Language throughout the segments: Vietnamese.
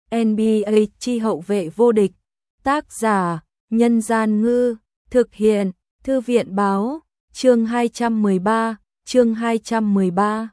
NBA chi hậu vệ vô địch. Tác giả: Nhân Gian Ngư. Thực hiện: Thư viện Báo. Chương 213. Chương 213.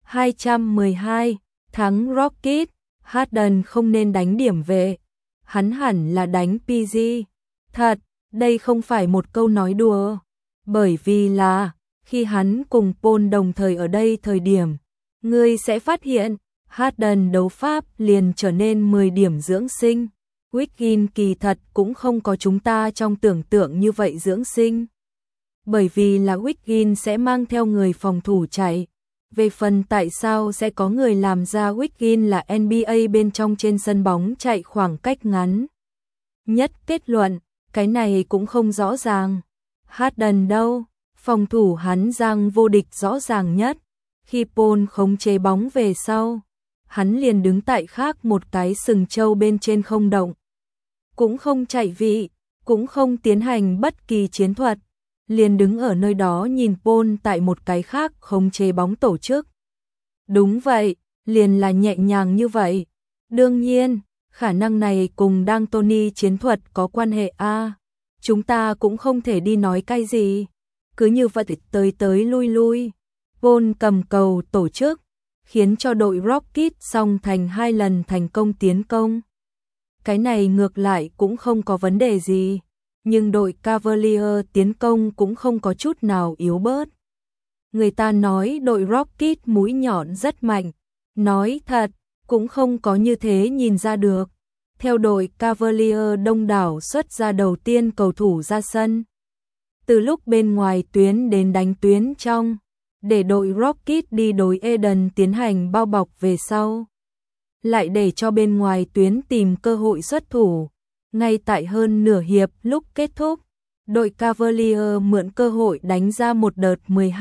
212. Thắng Rocket. Harden không nên đánh điểm vệ. Hắn hẳn là đánh PG. Thật, đây không phải một câu nói đùa. Bởi vì là, khi hắn cùng Paul đồng thời ở đây thời điểm, ngươi sẽ phát hiện, Harden đấu pháp liền trở nên 10 điểm dưỡng sinh. Wiggins kỳ thật cũng không có chúng ta trong tưởng tượng như vậy dưỡng sinh. Bởi vì là Wiggins sẽ mang theo người phòng thủ chạy. Về phần tại sao sẽ có người làm ra Wiggins là NBA bên trong trên sân bóng chạy khoảng cách ngắn nhất kết luận, cái này cũng không rõ ràng. Harden đâu, phòng thủ hắn giang vô địch rõ ràng nhất. Khi Paul khống chế bóng về sau, hắn liền đứng tại khác một cái sừng trâu bên trên không động. Cũng không chạy vị, cũng không tiến hành bất kỳ chiến thuật. Liền đứng ở nơi đó nhìn Paul tại một cái khác khống chế bóng tổ chức. Đúng vậy, liền là nhẹ nhàng như vậy. Đương nhiên, khả năng này cùng D'Antoni chiến thuật có quan hệ a. Chúng ta cũng không thể đi nói cái gì. Cứ như vậy tới tới lui lui. Paul cầm cầu tổ chức, khiến cho đội Rocket song thành 2 lần thành công tiến công. Cái này ngược lại cũng không có vấn đề gì. Nhưng đội Cavalier tiến công cũng không có chút nào yếu bớt. Người ta nói đội Rocket mũi nhọn rất mạnh. Nói thật, cũng không có như thế nhìn ra được. Theo đội Cavalier đông đảo xuất ra đầu tiên cầu thủ ra sân. Từ lúc bên ngoài tuyến đến đánh tuyến trong, để đội Rocket đi đối Eden tiến hành bao bọc về sau. Lại để cho bên ngoài tuyến tìm cơ hội xuất thủ. Ngay tại hơn nửa hiệp lúc kết thúc, đội Cavalier mượn cơ hội đánh ra một đợt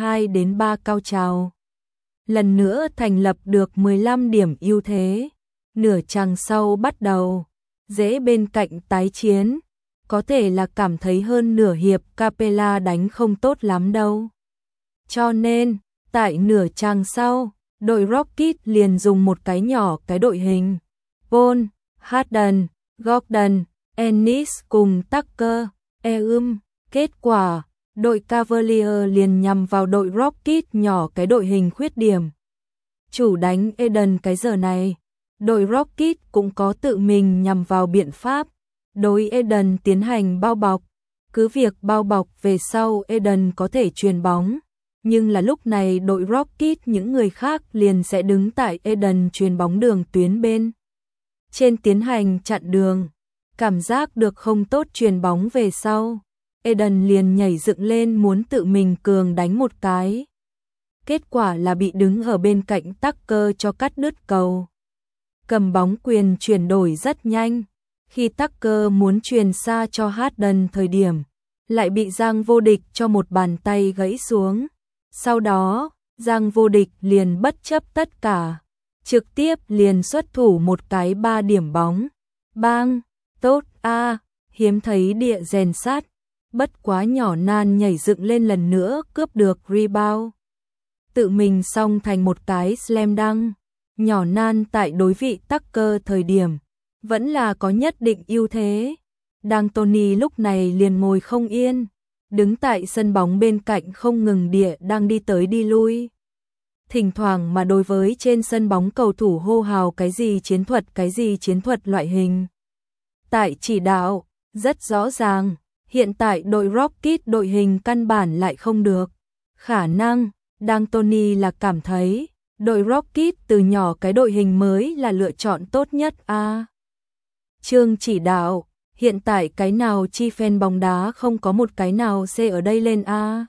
12-3 cao trào. Lần nữa thành lập được 15 điểm ưu thế. Nửa chặng sau bắt đầu, dễ bên cạnh tái chiến. Có thể là cảm thấy hơn nửa hiệp Capela đánh không tốt lắm đâu. Cho nên, tại nửa chặng sau, đội Rocket liền dùng một cái nhỏ cái đội hình. Paul, Harden, Gordon, Ennis cùng Tucker, kết quả, đội Cavalier liền nhằm vào đội Rocket nhỏ cái đội hình khuyết điểm. Chủ đánh Eden cái giờ này, đội Rocket cũng có tự mình nhằm vào biện pháp, đối Eden tiến hành bao bọc. Cứ việc bao bọc về sau Eden có thể chuyền bóng, nhưng là lúc này đội Rocket những người khác liền sẽ đứng tại Eden chuyền bóng đường tuyến bên trên tiến hành chặn đường. Cảm giác được không tốt chuyền bóng về sau, Eden liền nhảy dựng lên muốn tự mình cường đánh một cái. Kết quả là bị đứng ở bên cạnh Tucker cho cắt đứt cầu. Cầm bóng quyền chuyển đổi rất nhanh, khi Tucker muốn truyền xa cho Harden thời điểm, lại bị Giang Vô Địch cho một bàn tay gãy xuống. Sau đó, Giang Vô Địch liền bất chấp tất cả, trực tiếp liền xuất thủ một cái 3 điểm bóng. Bang! Tốt a, hiếm thấy địa rèn sát, bất quá nhỏ nan nhảy dựng lên lần nữa cướp được rebound. Tự mình xong thành một cái slam dunk. Nhỏ nan tại đối vị Tucker thời điểm, vẫn là có nhất định ưu thế. D'Antoni lúc này liền ngồi không yên, đứng tại sân bóng bên cạnh không ngừng địa đang đi tới đi lui. Thỉnh thoảng mà đối với trên sân bóng cầu thủ hô hào cái gì chiến thuật loại hình. Tại chỉ đạo, rất rõ ràng, hiện tại đội Rocket đội hình căn bản lại không được. Khả năng, D'Antoni là cảm thấy, đội Rocket từ nhỏ cái đội hình mới là lựa chọn tốt nhất a. Chương chỉ đạo, hiện tại cái nào chi fan bóng đá không có một cái nào C ở đây lên a.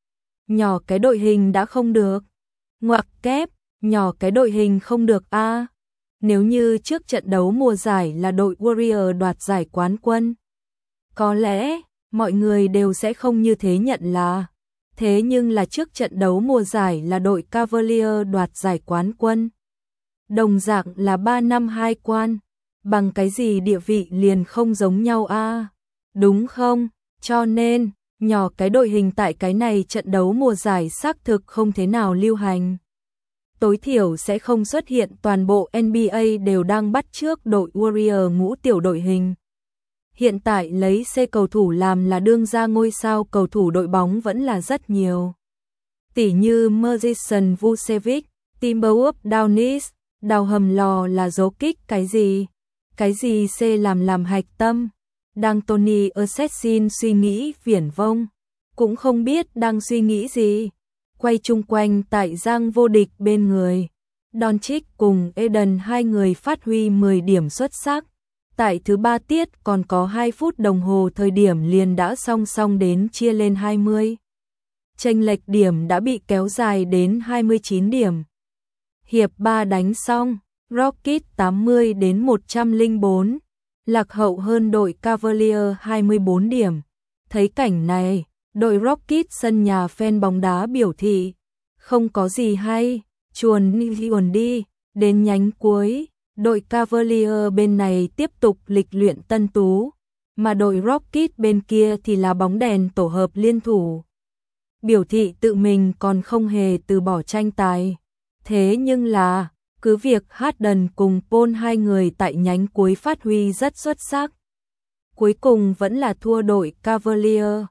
Nhỏ cái đội hình đã không được. Ngoặc kép, nhỏ cái đội hình không được a. Nếu như trước trận đấu mùa giải là đội Warrior đoạt giải quán quân, có lẽ mọi người đều sẽ không như thế nhận là. Thế nhưng là trước trận đấu mùa giải là đội Cavalier đoạt giải quán quân. Đồng dạng là 3 năm 2 quan, bằng cái gì địa vị liền không giống nhau a, đúng không? Cho nên, nhỏ cái đội hình tại cái này trận đấu mùa giải xác thực không thế nào lưu hành. tối thiểu sẽ không xuất hiện. Toàn bộ NBA đều đang bắt chước đội Warrior ngũ tiểu đội hình. Hiện tại lấy C cầu thủ làm là đương ra, ngôi sao cầu thủ đội bóng vẫn là rất nhiều. Tỉ như Magician Vucevic, Timberwolves Downis, đào hầm lò là dấu kích cái gì? Cái gì C làm hạch tâm? Đang Tony Assassin suy nghĩ viển vông, cũng không biết đang suy nghĩ gì. Quay chung quanh tại Giang Vô Địch bên người. Doncic cùng Eden hai người phát huy 10 điểm xuất sắc. Tại thứ 3 tiết còn có 2 phút đồng hồ thời điểm liền đã song song đến chia lên 20. Chênh lệch điểm đã bị kéo dài đến 29 điểm. Hiệp 3 đánh xong, Rockets 80-104, lạc hậu hơn đội Cavaliers 24 điểm. Thấy cảnh này, đội Rockets sân nhà fan bóng đá biểu thị, không có gì hay, chuồn đi, đến nhánh cuối, đội Cavaliers bên này tiếp tục lịch luyện tân tú, mà đội Rockets bên kia thì là bóng đèn tổ hợp liên thủ. Biểu thị tự mình còn không hề từ bỏ tranh tài. Thế nhưng là, cứ việc Harden cùng Paul hai người tại nhánh cuối phát huy rất xuất sắc. Cuối cùng vẫn là thua đội Cavaliers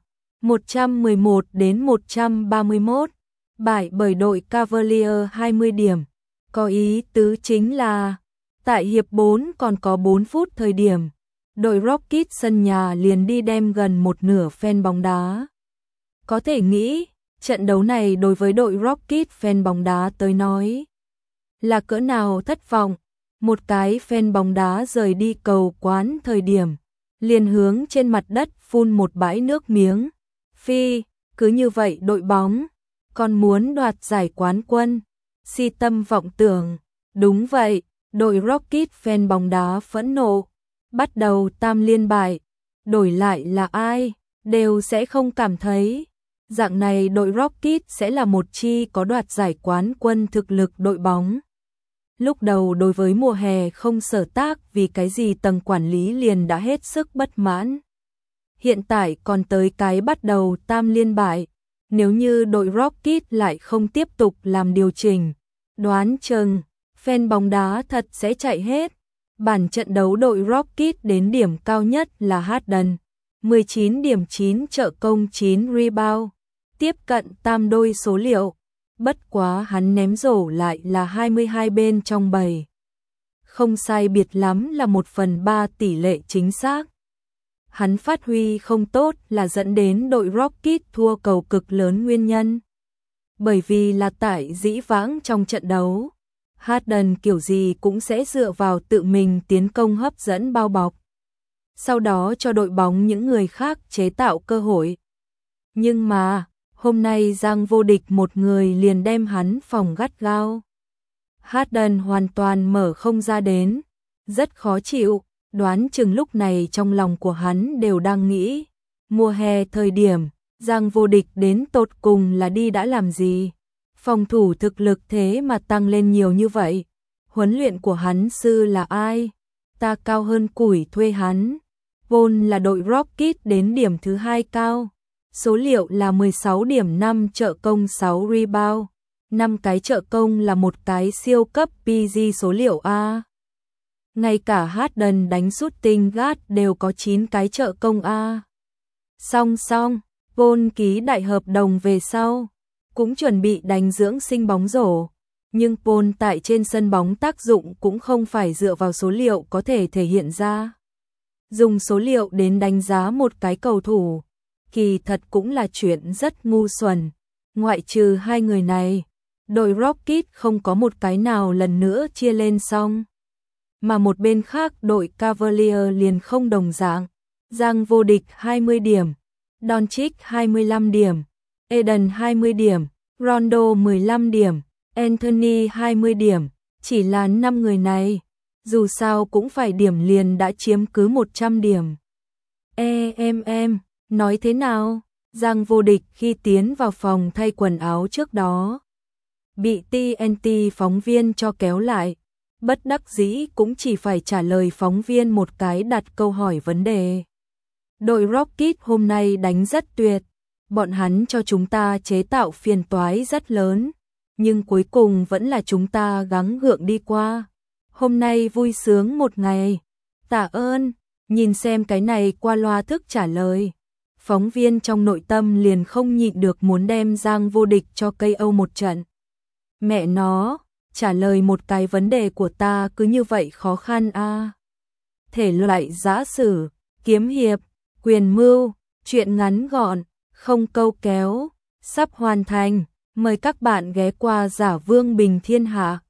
111-131, bại bởi đội Cavaliers 20 điểm. Có ý tứ chính là, tại hiệp 4 còn có 4 phút thời điểm, đội Rockets sân nhà liền đi đem gần một nửa fan bóng đá. Có thể nghĩ, trận đấu này đối với đội Rockets fan bóng đá tới nói là cỡ nào thất vọng. Một cái fan bóng đá rời đi cầu quán thời điểm, liền hướng trên mặt đất phun một bãi nước miếng. Phi, cứ như vậy đội bóng còn muốn đoạt giải quán quân, si tâm vọng tưởng. Đúng vậy, đội Rockets fan bóng đá phẫn nộ, bắt đầu tam liên bại, đổi lại là ai, đều sẽ không cảm thấy. Dạng này đội Rockets sẽ là một chi có đoạt giải quán quân thực lực đội bóng. Lúc đầu đối với mùa hè không sở tác vì cái gì tầng quản lý liền đã hết sức bất mãn. Hiện tại còn tới cái bắt đầu tam liên bại, nếu như đội Rockets lại không tiếp tục làm điều chỉnh, đoán chừng fan bóng đá thật sẽ chạy hết. Bản trận đấu đội Rockets đến điểm cao nhất là Harden, 19 điểm 9 trợ công 9 rebound, tiếp cận tam đôi số liệu. Bất quá hắn ném rổ lại là 22 bên trong 7. Không sai biệt lắm là 1/3 tỷ lệ chính xác. Hắn phát huy không tốt là dẫn đến đội Rockets thua cầu cực lớn nguyên nhân. Bởi vì là tại dĩ vãng trong trận đấu, Harden kiểu gì cũng sẽ dựa vào tự mình tiến công hấp dẫn bao bọc. Sau đó cho đội bóng những người khác chế tạo cơ hội. Nhưng mà, hôm nay Giang Vô Địch một người liền đem hắn phòng gắt gao. Harden hoàn toàn mở không ra đến, rất khó chịu, đoán chừng lúc này trong lòng của hắn đều đang nghĩ, mùa hè thời điểm, Giang Vô Địch đến tột cùng là đi đã làm gì? Phòng thủ thực lực thế mà tăng lên nhiều như vậy, huấn luyện của hắn sư là ai? Ta cao hơn củi thuê hắn. Vốn là đội Rockets đến điểm thứ 2 cao. Số liệu là 16 điểm 5 trợ công 6 rebound, 5 cái trợ công là một cái siêu cấp PG số liệu A. Ngay cả Harden đánh shooting guard đều có 9 cái trợ công A. Song, Paul ký đại hợp đồng về sau, cũng chuẩn bị đánh dưỡng sinh bóng rổ. Nhưng Paul tại trên sân bóng tác dụng cũng không phải dựa vào số liệu có thể thể hiện ra. Dùng số liệu đến đánh giá một cái cầu thủ, kỳ thật cũng là chuyện rất ngu xuẩn. Ngoại trừ hai người này, đội Rockets không có một cái nào lần nữa chia lên xong. Mà một bên khác đội Cavaliers liền không đồng dạng. Giang Vô Địch 20 điểm, Doncic 25 điểm, Eden 20 điểm, Rondo 15 điểm, Anthony 20 điểm. Chỉ là 5 người này, dù sao cũng phải điểm liền đã chiếm cứ 100 điểm. Nói thế nào? Giang Vô Địch khi tiến vào phòng thay quần áo trước đó, bị TNT phóng viên cho kéo lại. Bất đắc dĩ cũng chỉ phải trả lời phóng viên một cái đặt câu hỏi vấn đề. Đội Rockets hôm nay đánh rất tuyệt. Bọn hắn cho chúng ta chế tạo phiền toái rất lớn. nhưng cuối cùng vẫn là chúng ta gắng gượng đi qua. Hôm nay vui sướng một ngày. Tạ ơn, nhìn xem cái này qua loa thức trả lời. Phóng viên trong nội tâm liền không nhịn được muốn đem Giang Vô Địch cho KO một trận. Mẹ nó, trả lời một cái vấn đề của ta cứ như vậy khó khăn a. Thể loại giã sử, kiếm hiệp, quyền mưu, truyện ngắn gọn, không câu kéo, sắp hoàn thành. Mời các bạn ghé qua Giả Vương Bình Thiên Hạ.